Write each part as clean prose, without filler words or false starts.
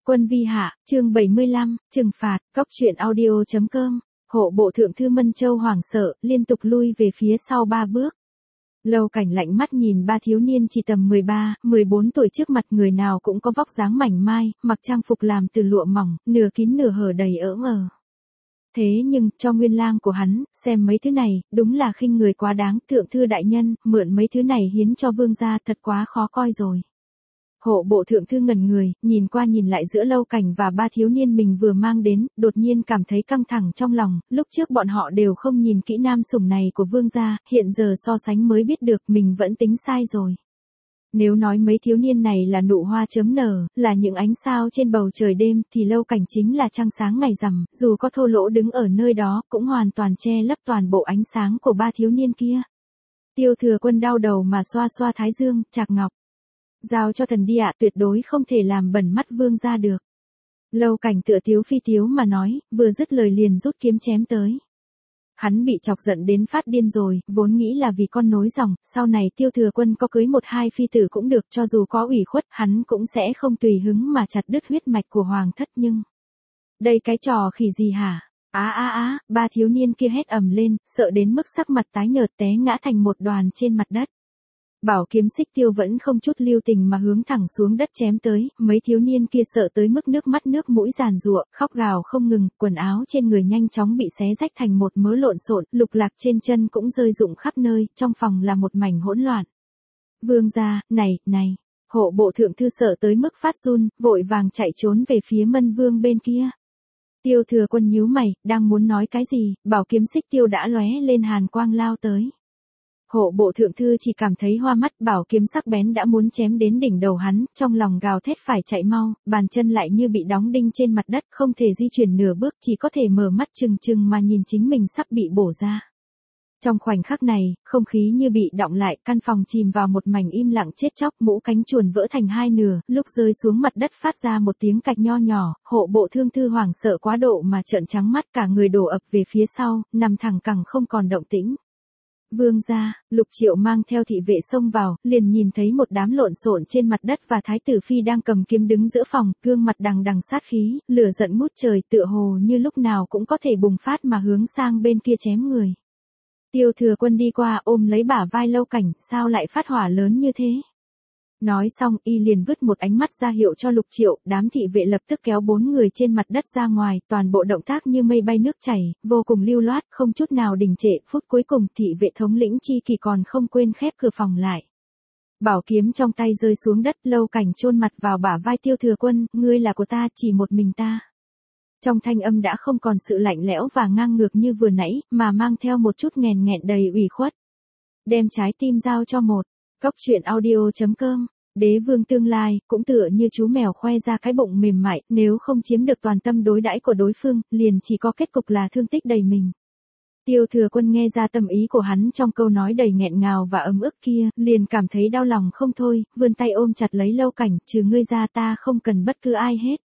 Quân vi hạ, chương 75, trừng phạt, góc truyện audio.com, hộ bộ thượng thư Mân Châu hoảng sợ, liên tục lui về phía sau 3 bước. Lâu Cảnh lạnh mắt nhìn ba thiếu niên chỉ tầm 13, 14 tuổi trước mặt, người nào cũng có vóc dáng mảnh mai, mặc trang phục làm từ lụa mỏng, nửa kín nửa hở đầy ỡm ờ. Thế nhưng, cho Nguyên Lang của hắn, xem mấy thứ này, đúng là khinh người quá đáng, thượng thư đại nhân, mượn mấy thứ này hiến cho vương gia thật quá khó coi rồi. Hộ bộ thượng thư ngẩn người, nhìn qua nhìn lại giữa Lâu Cảnh và ba thiếu niên mình vừa mang đến, đột nhiên cảm thấy căng thẳng trong lòng, lúc trước bọn họ đều không nhìn kỹ nam sủng này của vương gia, hiện giờ so sánh mới biết được mình vẫn tính sai rồi. Nếu nói mấy thiếu niên này là nụ hoa chớm nở, là những ánh sao trên bầu trời đêm, thì Lâu Cảnh chính là trăng sáng ngày rằm, dù có thô lỗ đứng ở nơi đó, cũng hoàn toàn che lấp toàn bộ ánh sáng của ba thiếu niên kia. Tiêu Thừa Quân đau đầu mà xoa xoa thái dương, Trạc Ngọc. Giao cho thần đi ạ, tuyệt đối không thể làm bẩn mắt vương gia được. Lâu Cảnh tựa tiếu phi tiếu mà nói, vừa dứt lời liền rút kiếm chém tới. Hắn bị chọc giận đến phát điên rồi, vốn nghĩ là vì con nối dòng, sau này Tiêu Thừa Quân có cưới một hai phi tử cũng được, cho dù có ủy khuất, hắn cũng sẽ không tùy hứng mà chặt đứt huyết mạch của hoàng thất, nhưng đây cái trò khỉ gì hả? Ba thiếu niên kia hét ầm lên, sợ đến mức sắc mặt tái nhợt té ngã thành một đoàn trên mặt đất. Bảo kiếm Xích Tiêu vẫn không chút lưu tình mà hướng thẳng xuống đất chém tới, mấy thiếu niên kia sợ tới mức nước mắt nước mũi giàn giụa, khóc gào không ngừng, quần áo trên người nhanh chóng bị xé rách thành một mớ lộn xộn, lục lạc trên chân cũng rơi rụng khắp nơi, trong phòng là một mảnh hỗn loạn. Vương gia, này, hộ bộ thượng thư sợ tới mức phát run, vội vàng chạy trốn về phía Mân Vương bên kia. Tiêu Thừa Quân nhíu mày, đang muốn nói cái gì, bảo kiếm Xích Tiêu đã lóe lên hàn quang lao tới. Hộ bộ thượng thư chỉ cảm thấy hoa mắt, bảo kiếm sắc bén đã muốn chém đến đỉnh đầu hắn, trong lòng gào thét phải chạy mau, bàn chân lại như bị đóng đinh trên mặt đất, không thể di chuyển nửa bước, chỉ có thể mở mắt trừng trừng mà nhìn chính mình sắp bị bổ ra. Trong khoảnh khắc này, không khí như bị đọng lại, căn phòng chìm vào một mảnh im lặng chết chóc, mũ cánh chuồn vỡ thành hai nửa, lúc rơi xuống mặt đất phát ra một tiếng cạch nho nhỏ, hộ bộ thượng thư hoảng sợ quá độ mà trợn trắng mắt, cả người đổ ập về phía sau, nằm thẳng cẳng không còn động tĩnh. Vương gia, Lục Triệu mang theo thị vệ xông vào, liền nhìn thấy một đám lộn xộn trên mặt đất và Thái tử Phi đang cầm kiếm đứng giữa phòng, gương mặt đằng đằng sát khí, lửa giận ngút trời, tựa hồ như lúc nào cũng có thể bùng phát mà hướng sang bên kia chém người. Tiêu Thừa Quân đi qua ôm lấy bả vai Lâu Cảnh, sao lại phát hỏa lớn như thế? Nói xong, y liền vứt một ánh mắt ra hiệu cho Lục Triệu, đám thị vệ lập tức kéo 4 người trên mặt đất ra ngoài, toàn bộ động tác như mây bay nước chảy, vô cùng lưu loát, không chút nào đình trệ, phút cuối cùng thị vệ thống lĩnh Chi Kỳ còn không quên khép cửa phòng lại. Bảo kiếm trong tay rơi xuống đất, Lâu Cảnh chôn mặt vào bả vai Tiêu Thừa Quân, ngươi là của ta, chỉ một mình ta. Trong thanh âm đã không còn sự lạnh lẽo và ngang ngược như vừa nãy, mà mang theo một chút nghèn nghẹn đầy ủy khuất. Đem trái tim giao cho một. Góc truyện audio.com, đế vương tương lai, cũng tựa như chú mèo khoe ra cái bụng mềm mại, nếu không chiếm được toàn tâm đối đãi của đối phương, liền chỉ có kết cục là thương tích đầy mình. Tiêu Thừa Quân nghe ra tâm ý của hắn trong câu nói đầy nghẹn ngào và ấm ức kia, liền cảm thấy đau lòng không thôi, vươn tay ôm chặt lấy Lâu Cảnh, trừ ngươi ra ta không cần bất cứ ai hết.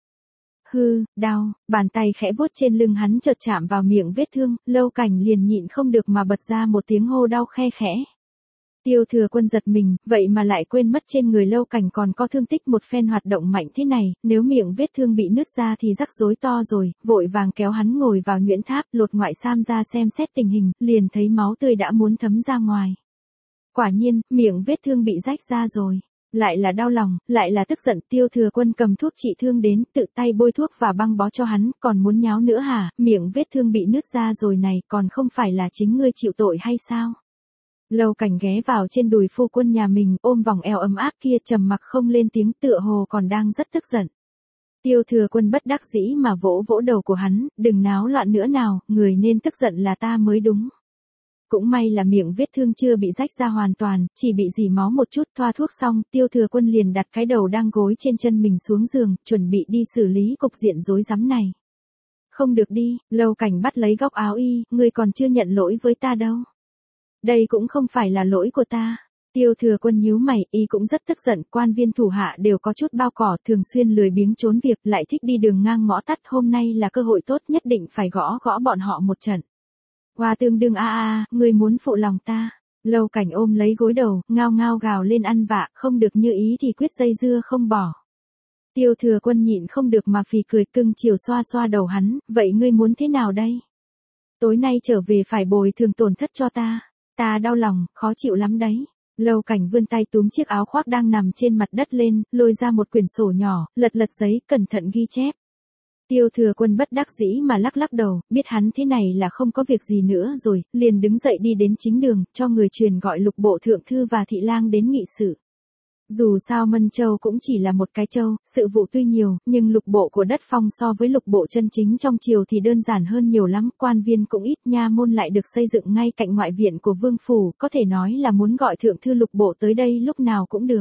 Hư, đau, bàn tay khẽ vuốt trên lưng hắn chợt chạm vào miệng vết thương, Lâu Cảnh liền nhịn không được mà bật ra một tiếng hô đau khe khẽ. Tiêu Thừa Quân giật mình, vậy mà lại quên mất trên người Lâu Cảnh còn có thương tích, một phen hoạt động mạnh thế này, nếu miệng vết thương bị nứt ra thì rắc rối to rồi, vội vàng kéo hắn ngồi vào nhuyễn tháp, lột ngoại sam ra xem xét tình hình, liền thấy máu tươi đã muốn thấm ra ngoài. Quả nhiên, miệng vết thương bị rách ra rồi. Lại là đau lòng, lại là tức giận, Tiêu Thừa Quân cầm thuốc trị thương đến, tự tay bôi thuốc và băng bó cho hắn, còn muốn nháo nữa hả, miệng vết thương bị nứt ra rồi này, còn không phải là chính ngươi chịu tội hay sao? Lâu Cảnh ghé vào trên đùi phu quân nhà mình, ôm vòng eo ấm áp kia, trầm mặc không lên tiếng, tựa hồ còn đang rất tức giận. Tiêu Thừa Quân bất đắc dĩ mà vỗ vỗ đầu của hắn, đừng náo loạn nữa nào, người nên tức giận là ta mới đúng. Cũng may là miệng vết thương chưa bị rách ra hoàn toàn, chỉ bị rỉ máu một chút, thoa thuốc xong, Tiêu Thừa Quân liền đặt cái đầu đang gối trên chân mình xuống giường, chuẩn bị đi xử lý cục diện rối rắm này. Không được đi, Lâu Cảnh bắt lấy góc áo y, ngươi còn chưa nhận lỗi với ta đâu. Đây cũng không phải là lỗi của ta. Tiêu Thừa Quân nhíu mày, y cũng rất tức giận, quan viên thủ hạ đều có chút bao cỏ, thường xuyên lười biếng trốn việc, lại thích đi đường ngang ngõ tắt, hôm nay là cơ hội tốt, nhất định phải gõ bọn họ một trận. Hoa tương đương ngươi muốn phụ lòng ta. Lâu Cảnh ôm lấy gối đầu, ngao ngao gào lên ăn vạ, không được như ý thì quyết dây dưa không bỏ. Tiêu Thừa Quân nhịn không được mà phì cười, cưng chiều xoa xoa đầu hắn, vậy ngươi muốn thế nào đây? Tối nay trở về phải bồi thường tổn thất cho ta đau lòng, khó chịu lắm đấy. Lâu Cảnh vươn tay túm chiếc áo khoác đang nằm trên mặt đất lên, lôi ra một quyển sổ nhỏ, lật lật giấy, cẩn thận ghi chép. Tiêu Thừa Quân bất đắc dĩ mà lắc lắc đầu, biết hắn thế này là không có việc gì nữa rồi, liền đứng dậy đi đến chính đường, cho người truyền gọi Lục Bộ Thượng Thư và Thị Lang đến nghị sự. Dù sao Mân Châu cũng chỉ là một cái châu, sự vụ tuy nhiều, nhưng lục bộ của đất Phong so với lục bộ chân chính trong triều thì đơn giản hơn nhiều lắm, quan viên cũng ít, nha môn lại được xây dựng ngay cạnh ngoại viện của vương phủ, có thể nói là muốn gọi thượng thư lục bộ tới đây lúc nào cũng được.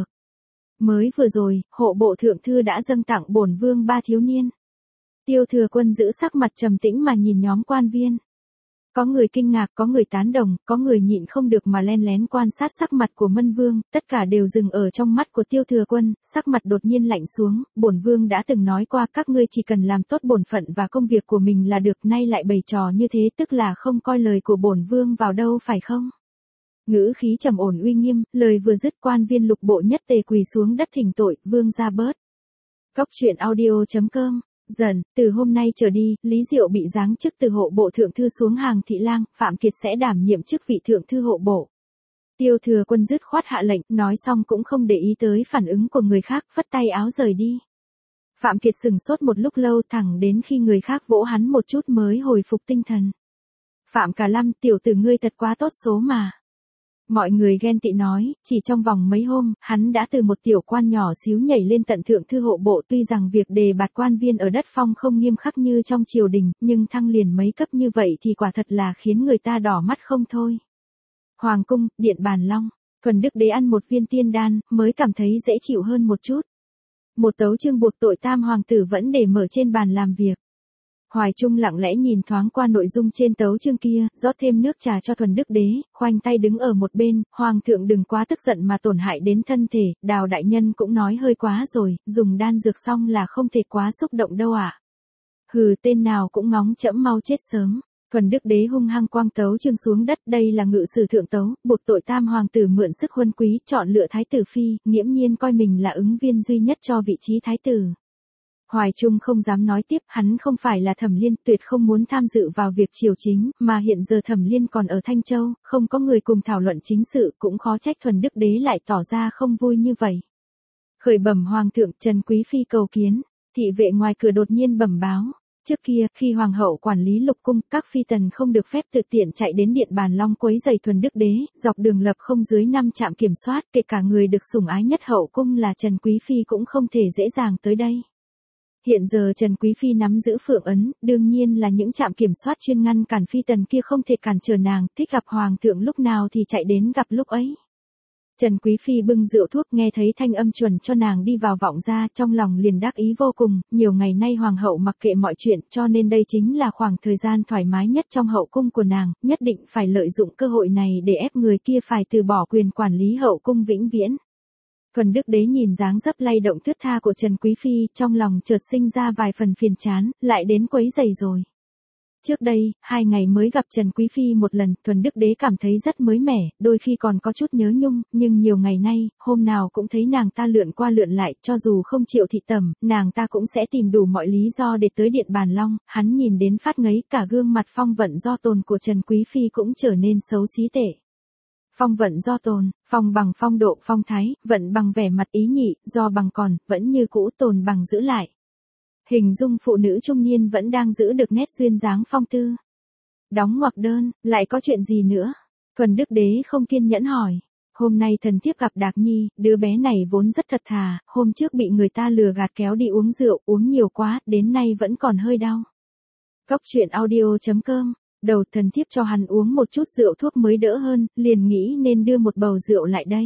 Mới vừa rồi, hộ bộ thượng thư đã dâng tặng bổn vương 3 thiếu niên. Tiêu Thừa Quân giữ sắc mặt trầm tĩnh mà nhìn nhóm quan viên. Có người kinh ngạc, có người tán đồng, có người nhịn không được mà len lén quan sát sắc mặt của Mân Vương, tất cả đều dừng ở trong mắt của Tiêu Thừa Quân, sắc mặt đột nhiên lạnh xuống, bổn vương đã từng nói qua các ngươi chỉ cần làm tốt bổn phận và công việc của mình là được, nay lại bày trò như thế tức là không coi lời của bổn vương vào đâu phải không? Ngữ khí trầm ổn uy nghiêm, lời vừa dứt quan viên lục bộ nhất tề quỳ xuống đất thỉnh tội, vương ra bớt. Cóc truyện audio.com Dần, từ hôm nay trở đi, Lý Diệu bị giáng chức từ hộ bộ thượng thư xuống hàng thị lang, Phạm Kiệt sẽ đảm nhiệm chức vị thượng thư hộ bộ. Tiêu Thừa Quân dứt khoát hạ lệnh, nói xong cũng không để ý tới phản ứng của người khác, phất tay áo rời đi. Phạm Kiệt sừng sốt một lúc lâu, thẳng đến khi người khác vỗ hắn một chút mới hồi phục tinh thần. Phạm Cả Lâm, tiểu tử ngươi thật quá tốt số mà. Mọi người ghen tị nói, chỉ trong vòng mấy hôm, hắn đã từ một tiểu quan nhỏ xíu nhảy lên tận thượng thư hộ bộ, tuy rằng việc đề bạt quan viên ở đất Phong không nghiêm khắc như trong triều đình, nhưng thăng liền mấy cấp như vậy thì quả thật là khiến người ta đỏ mắt không thôi. Hoàng cung, điện Bàn Long, Thuần Đức Đế ăn một viên tiên đan, mới cảm thấy dễ chịu hơn một chút. Một tấu chương buộc tội tam hoàng tử vẫn để mở trên bàn làm việc. Hoài Trung lặng lẽ nhìn thoáng qua nội dung trên tấu chương kia, rót thêm nước trà cho Thuần Đức Đế, khoanh tay đứng ở một bên, hoàng thượng đừng quá tức giận mà tổn hại đến thân thể, Đào đại nhân cũng nói hơi quá rồi, dùng đan dược xong là không thể quá xúc động đâu ạ. Hừ, tên nào cũng ngóng trẫm mau chết sớm. Thuần Đức Đế hung hăng quăng tấu chương xuống đất, đây là ngự sử thượng tấu, buộc tội tam hoàng tử mượn sức huân quý, chọn lựa thái tử phi, nghiễm nhiên coi mình là ứng viên duy nhất cho vị trí thái tử. Hoài Trung không dám nói tiếp, hắn không phải là Thẩm Liên, tuyệt không muốn tham dự vào việc triều chính, mà hiện giờ Thẩm Liên còn ở Thanh Châu, không có người cùng thảo luận chính sự, cũng khó trách Thuần Đức Đế lại tỏ ra không vui như vậy. Khởi bẩm hoàng thượng, Trần Quý phi cầu kiến. Thị vệ ngoài cửa đột nhiên bẩm báo. Trước kia, khi hoàng hậu quản lý lục cung, các phi tần không được phép tự tiện chạy đến điện Bàn Long quấy rầy Thuần Đức Đế, dọc đường lập không dưới 5 trạm kiểm soát, kể cả người được sủng ái nhất hậu cung là Trần Quý phi cũng không thể dễ dàng tới đây. Hiện giờ Trần Quý phi nắm giữ phượng ấn, đương nhiên là những trạm kiểm soát chuyên ngăn cản phi tần kia không thể cản trở nàng, thích gặp hoàng thượng lúc nào thì chạy đến gặp lúc ấy. Trần Quý phi bưng rượu thuốc, nghe thấy thanh âm chuẩn cho nàng đi vào vọng ra, trong lòng liền đắc ý vô cùng, nhiều ngày nay hoàng hậu mặc kệ mọi chuyện, cho nên đây chính là khoảng thời gian thoải mái nhất trong hậu cung của nàng, nhất định phải lợi dụng cơ hội này để ép người kia phải từ bỏ quyền quản lý hậu cung vĩnh viễn. Thuần Đức Đế nhìn dáng dấp lay động thướt tha của Trần Quý phi, trong lòng chợt sinh ra vài phần phiền chán, lại đến quấy rầy rồi. Trước đây, 2 ngày mới gặp Trần Quý phi một lần, Thuần Đức Đế cảm thấy rất mới mẻ, đôi khi còn có chút nhớ nhung, nhưng nhiều ngày nay, hôm nào cũng thấy nàng ta lượn qua lượn lại, cho dù không chịu thị tẩm, nàng ta cũng sẽ tìm đủ mọi lý do để tới điện Bàn Long, hắn nhìn đến phát ngấy, cả gương mặt phong vận do tồn của Trần Quý phi cũng trở nên xấu xí tệ. Phong vận do tồn, phong bằng phong độ phong thái, vận bằng vẻ mặt ý nhị, do bằng còn, vẫn như cũ, tồn bằng giữ lại. Hình dung phụ nữ trung niên vẫn đang giữ được nét duyên dáng phong tư. Đóng ngoặc đơn, lại có chuyện gì nữa? Thuần Đức Đế không kiên nhẫn hỏi. Hôm nay thần thiếp gặp Đạc Nhi, đứa bé này vốn rất thật thà, hôm trước bị người ta lừa gạt kéo đi uống rượu, uống nhiều quá, đến nay vẫn còn hơi đau. Cóc truyện audio.com Đầu thần thiếp cho hắn uống một chút rượu thuốc mới đỡ hơn, liền nghĩ nên đưa một bầu rượu lại đây.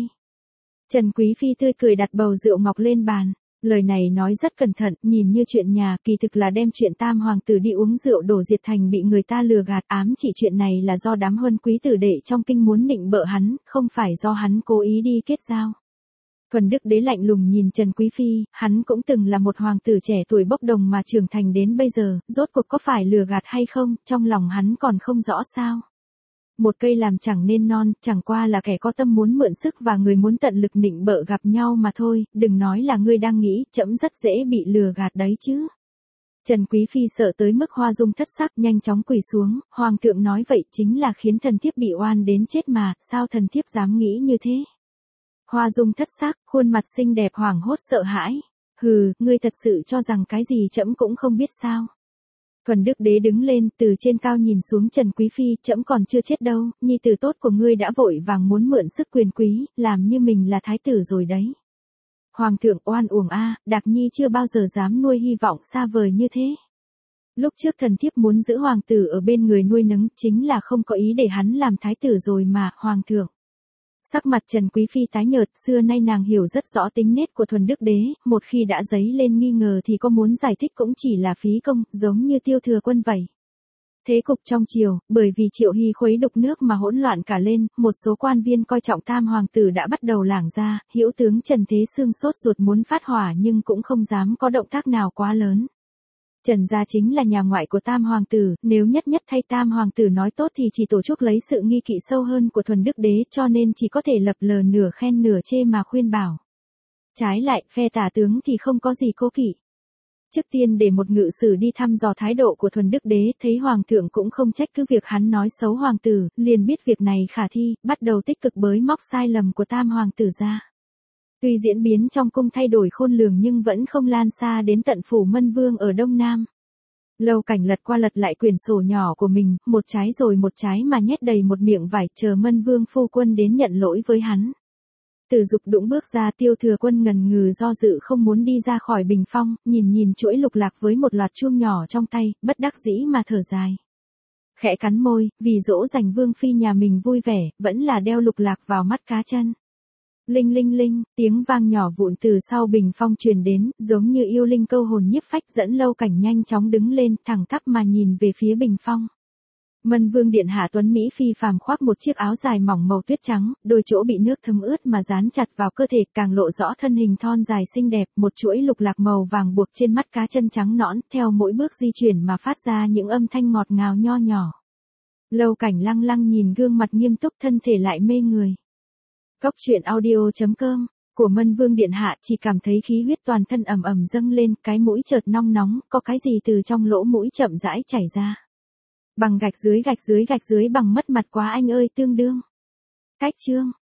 Trần Quý phi tươi cười đặt bầu rượu ngọc lên bàn. Lời này nói rất cẩn thận, nhìn như chuyện nhà, kỳ thực là đem chuyện tam hoàng tử đi uống rượu đổ diệt thành bị người ta lừa gạt, ám chỉ chuyện này là do đám huân quý tử đệ trong kinh muốn nịnh bợ hắn, không phải do hắn cố ý đi kết giao. Thuần Đức Đế lạnh lùng nhìn Trần Quý phi, hắn cũng từng là một hoàng tử trẻ tuổi bốc đồng mà trưởng thành đến bây giờ, rốt cuộc có phải lừa gạt hay không, trong lòng hắn còn không rõ sao. Một cây làm chẳng nên non, chẳng qua là kẻ có tâm muốn mượn sức và người muốn tận lực nịnh bợ gặp nhau mà thôi, đừng nói là ngươi đang nghĩ, trẫm rất dễ bị lừa gạt đấy chứ. Trần Quý Phi sợ tới mức Hoa Dung thất sắc, nhanh chóng quỳ xuống, Hoàng thượng nói vậy chính là khiến thần thiếp bị oan đến chết mà, sao thần thiếp dám nghĩ như thế? Hoa Dung thất sắc, khuôn mặt xinh đẹp hoảng hốt sợ hãi. Hừ, ngươi thật sự cho rằng cái gì trẫm cũng không biết sao? Thuần Đức Đế đứng lên, từ trên cao nhìn xuống Trần Quý Phi, trẫm còn chưa chết đâu, nhi tử tốt của ngươi đã vội vàng muốn mượn sức quyền quý, làm như mình là thái tử rồi đấy. Hoàng thượng oan uổng a, Đạc Nhi chưa bao giờ dám nuôi hy vọng xa vời như thế. Lúc trước thần thiếp muốn giữ hoàng tử ở bên người nuôi nấng, chính là không có ý để hắn làm thái tử rồi mà, hoàng thượng. Sắc mặt Trần Quý Phi tái nhợt, xưa nay nàng hiểu rất rõ tính nết của Thuần Đức Đế, một khi đã dấy lên nghi ngờ thì có muốn giải thích cũng chỉ là phí công, giống như Tiêu Thừa Quân vậy. Thế cục trong triều, bởi vì Triệu Hy khuấy đục nước mà hỗn loạn cả lên, một số quan viên coi trọng tam hoàng tử đã bắt đầu lảng ra, hữu tướng Trần Thế Sương sốt ruột muốn phát hỏa nhưng cũng không dám có động tác nào quá lớn. Trần gia chính là nhà ngoại của tam hoàng tử, nếu nhất nhất thay tam hoàng tử nói tốt thì chỉ tổ chức lấy sự nghi kỵ sâu hơn của Thuần Đức Đế, cho nên chỉ có thể lập lờ nửa khen nửa chê mà khuyên bảo. Trái lại, phe tả tướng thì không có gì cố kỵ. Trước tiên để một ngự sử đi thăm dò thái độ của Thuần Đức Đế, thấy hoàng thượng cũng không trách cứ việc hắn nói xấu hoàng tử, liền biết việc này khả thi, bắt đầu tích cực bới móc sai lầm của tam hoàng tử ra. Tuy diễn biến trong cung thay đổi khôn lường nhưng vẫn không lan xa đến tận phủ Mân Vương ở Đông Nam. Lâu Cảnh lật qua lật lại quyển sổ nhỏ của mình, một trái rồi một trái mà nhét đầy một miệng vải, chờ Mân Vương phu quân đến nhận lỗi với hắn. Từ Dục đũng bước ra, Tiêu Thừa Quân ngần ngừ do dự không muốn đi ra khỏi bình phong, nhìn chuỗi lục lạc với một loạt chuông nhỏ trong tay, bất đắc dĩ mà thở dài. Khẽ cắn môi, vì dỗ dành Vương Phi nhà mình vui vẻ, vẫn là đeo lục lạc vào mắt cá chân. Linh linh linh, tiếng vang nhỏ vụn từ sau bình phong truyền đến, giống như yêu linh câu hồn nhiếp phách, dẫn Lâu Cảnh nhanh chóng đứng lên, thẳng tắp mà nhìn về phía bình phong. Mân Vương điện hạ tuấn mỹ phi phàm khoác một chiếc áo dài mỏng màu tuyết trắng, đôi chỗ bị nước thấm ướt mà dán chặt vào cơ thể, càng lộ rõ thân hình thon dài xinh đẹp, một chuỗi lục lạc màu vàng buộc trên mắt cá chân trắng nõn, theo mỗi bước di chuyển mà phát ra những âm thanh ngọt ngào nho nhỏ. Lâu Cảnh lăng lăng nhìn gương mặt nghiêm túc, thân thể lại mê người. Cốc truyện audio.com của Mân Vương điện hạ, chỉ cảm thấy khí huyết toàn thân ầm ầm dâng lên, cái mũi chợt nong nóng, có cái gì từ trong lỗ mũi chậm rãi chảy ra. Bằng gạch dưới bằng mất mặt quá anh ơi, tương đương. Cách chương